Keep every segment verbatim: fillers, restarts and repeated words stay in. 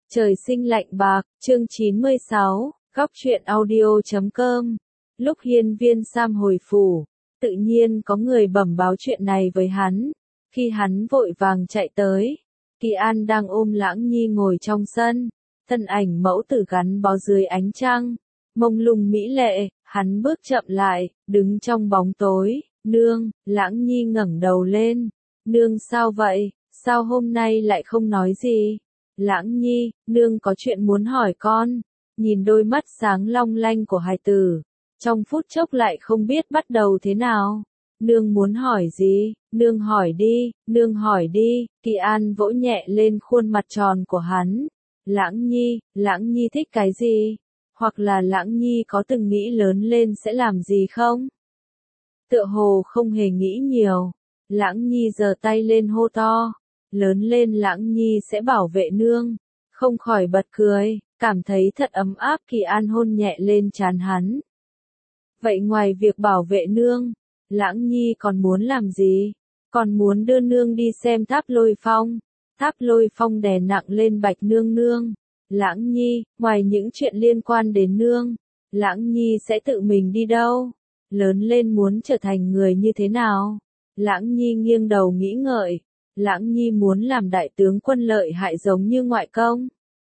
Trời sinh lạnh bạc, chương chín mươi sáu, góc truyện audio chấm com. Lúc hiên viên Sam hồi phủ, tự nhiên có người bẩm báo chuyện này với hắn. Khi hắn vội vàng chạy tới, Kỳ An đang ôm Lãng Nhi ngồi trong sân, thân ảnh mẫu tử gắn bó dưới ánh trăng, mông lung mỹ lệ, hắn bước chậm lại, đứng trong bóng tối, nương, Lãng Nhi ngẩng đầu lên, nương sao vậy, sao hôm nay lại không nói gì? Lãng Nhi, nương có chuyện muốn hỏi con, nhìn đôi mắt sáng long lanh của hài tử, trong phút chốc lại không biết bắt đầu thế nào. Nương muốn hỏi gì, nương hỏi đi, nương hỏi đi, Kỳ An vỗ nhẹ lên khuôn mặt tròn của hắn. Lãng Nhi, Lãng Nhi thích cái gì? Hoặc là Lãng Nhi có từng nghĩ lớn lên sẽ làm gì không? Tựa hồ không hề nghĩ nhiều, Lãng Nhi giơ tay lên hô to. Lớn lên Lãng Nhi sẽ bảo vệ nương, không khỏi bật cười, cảm thấy thật ấm áp. Kỳ An hôn nhẹ lên trán hắn. Vậy ngoài việc bảo vệ nương, Lãng Nhi còn muốn làm gì? Còn muốn đưa nương đi xem tháp Lôi Phong. Tháp Lôi Phong đè nặng lên Bạch nương nương. Lãng Nhi, ngoài những chuyện liên quan đến nương, Lãng Nhi sẽ tự mình đi đâu? Lớn lên muốn trở thành người như thế nào? Lãng Nhi nghiêng đầu nghĩ ngợi. Lãng Nhi muốn làm đại tướng quân lợi hại giống như ngoại công.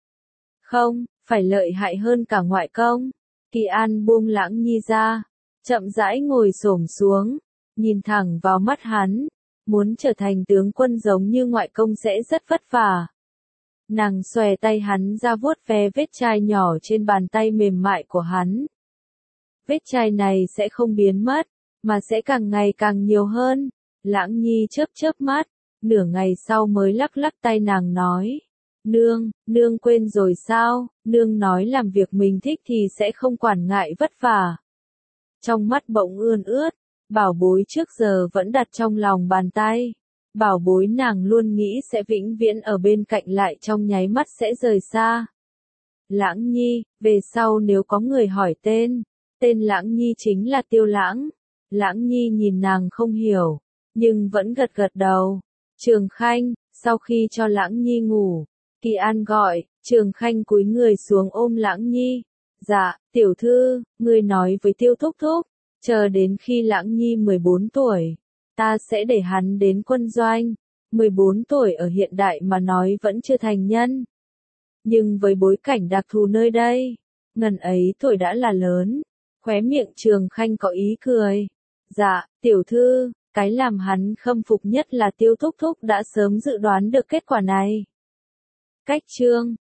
Không, phải lợi hại hơn cả ngoại công. Kỳ An buông Lãng Nhi ra, chậm rãi ngồi xổm xuống, nhìn thẳng vào mắt hắn. Muốn trở thành tướng quân giống như ngoại công sẽ rất vất vả. Nàng xòe tay hắn ra vuốt ve vết chai nhỏ trên bàn tay mềm mại của hắn. Vết chai này sẽ không biến mất, mà sẽ càng ngày càng nhiều hơn. Lãng Nhi chớp chớp mắt. Nửa ngày sau mới lắc lắc tay nàng nói. Nương, nương quên rồi sao, nương nói làm việc mình thích thì sẽ không quản ngại vất vả. Trong mắt bỗng ươn ướt, bảo bối trước giờ vẫn đặt trong lòng bàn tay. Bảo bối nàng luôn nghĩ sẽ vĩnh viễn ở bên cạnh lại trong nháy mắt sẽ rời xa. Lãng Nhi, về sau nếu có người hỏi tên, tên Lãng Nhi chính là Tiêu Lãng. Lãng Nhi nhìn nàng không hiểu, nhưng vẫn gật gật đầu. Trường Khanh, sau khi cho Lãng Nhi ngủ, Kỳ An gọi, Trường Khanh cúi người xuống ôm Lãng Nhi. Dạ, tiểu thư, ngươi nói với Tiêu thúc thúc, chờ đến khi Lãng Nhi mười bốn tuổi, ta sẽ để hắn đến quân doanh. mười bốn tuổi ở hiện đại mà nói vẫn chưa thành nhân. Nhưng với bối cảnh đặc thù nơi đây, ngần ấy tuổi đã là lớn. Khóe miệng Trường Khanh có ý cười. Dạ, tiểu thư. Cái làm hắn khâm phục nhất là Tiêu thúc thúc đã sớm dự đoán được kết quả này. Cách chương